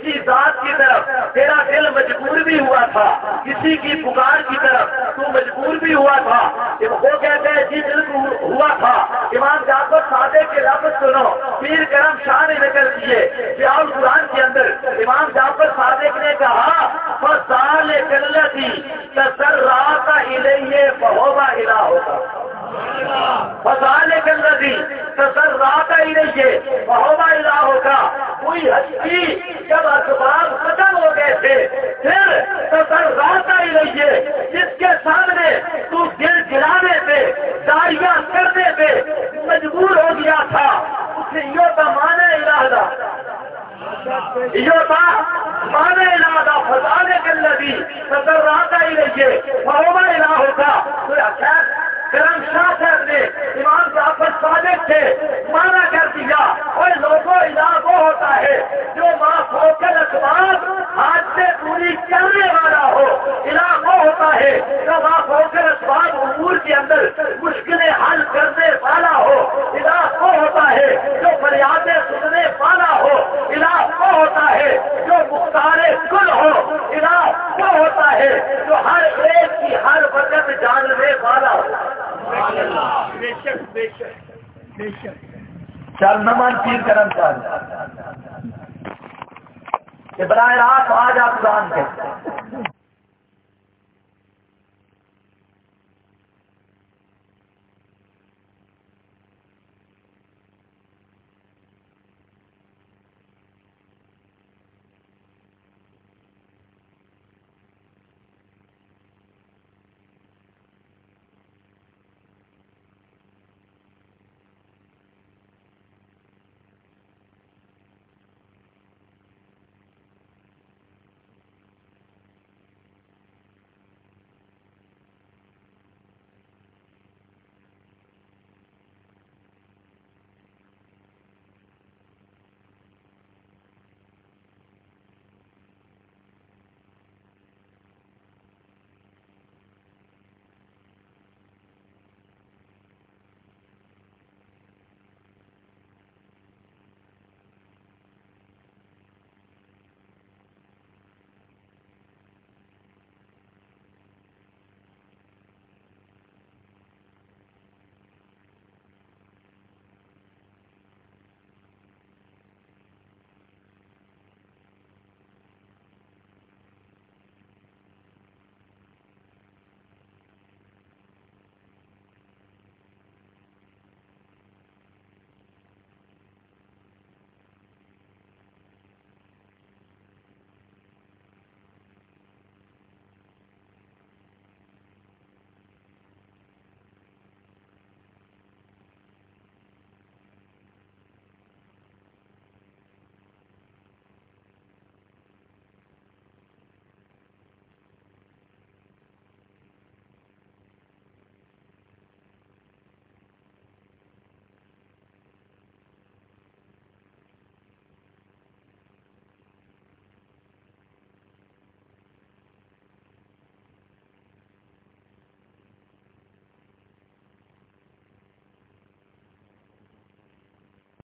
کسی ذات کی طرف تیرا دل مجبور بھی ہوا تھا، کسی کی پکار کی طرف تو مجبور بھی ہوا تھا. وہ کہتے ہیں جی دل ہوا تھا. امام جعفر صادق کے لفظ سنو، پیر کرم شاہ نے نقل کیے ضیاء القرآن کے اندر. امام جعفر صادق نے کہا فَذَلِكَ الَّذِي تَسَرَّعَتَ إِلَيْهِ فَهُوَ إِلَٰهُكَ فَذَلِكَ الَّذِي تَسَرَّعَتَ إِلَيْهِ فَهُوَ إِلَٰهُكَ. کوئی ہستی جب اسباب ختم ہو گئے تھے پھر تسرعت إِلَيْهِ جس کے سامنے تو دل جلانے پہ داڑیاں کرنے پہ مجبور ہو گیا تھا، اسے یہ تو مانے الہ یہ مانے الہ فَذَلِكَ الَّذِي تَسَرَّعَتَ إِلَيْهِ فَهُوَ إِلَٰهُكَ. کرم شاہ صاحب نے امام جعفر صادق سے مانا کر دیا اور لوگوں الہ وہ ہوتا ہے جو ما فوق الاسباب ہاتھ سے پوری کرنے والا ہو. الہ وہ ہوتا ہے جو ما فوق الاسباب امور کے اندر مشکلیں حل کرنے والا ہو. الہ وہ ہوتا ہے جو فریادیں سننے والا ہو. الہ وہ ہوتا ہے جو مختار کل ہو. الہ وہ ہوتا ہے جو ہر ایک کی ہر وقت جاننے والا ہو. بے شک بے شک بے شک. چل نمان پیر کرم چل براہ راست آ جا قرآن کے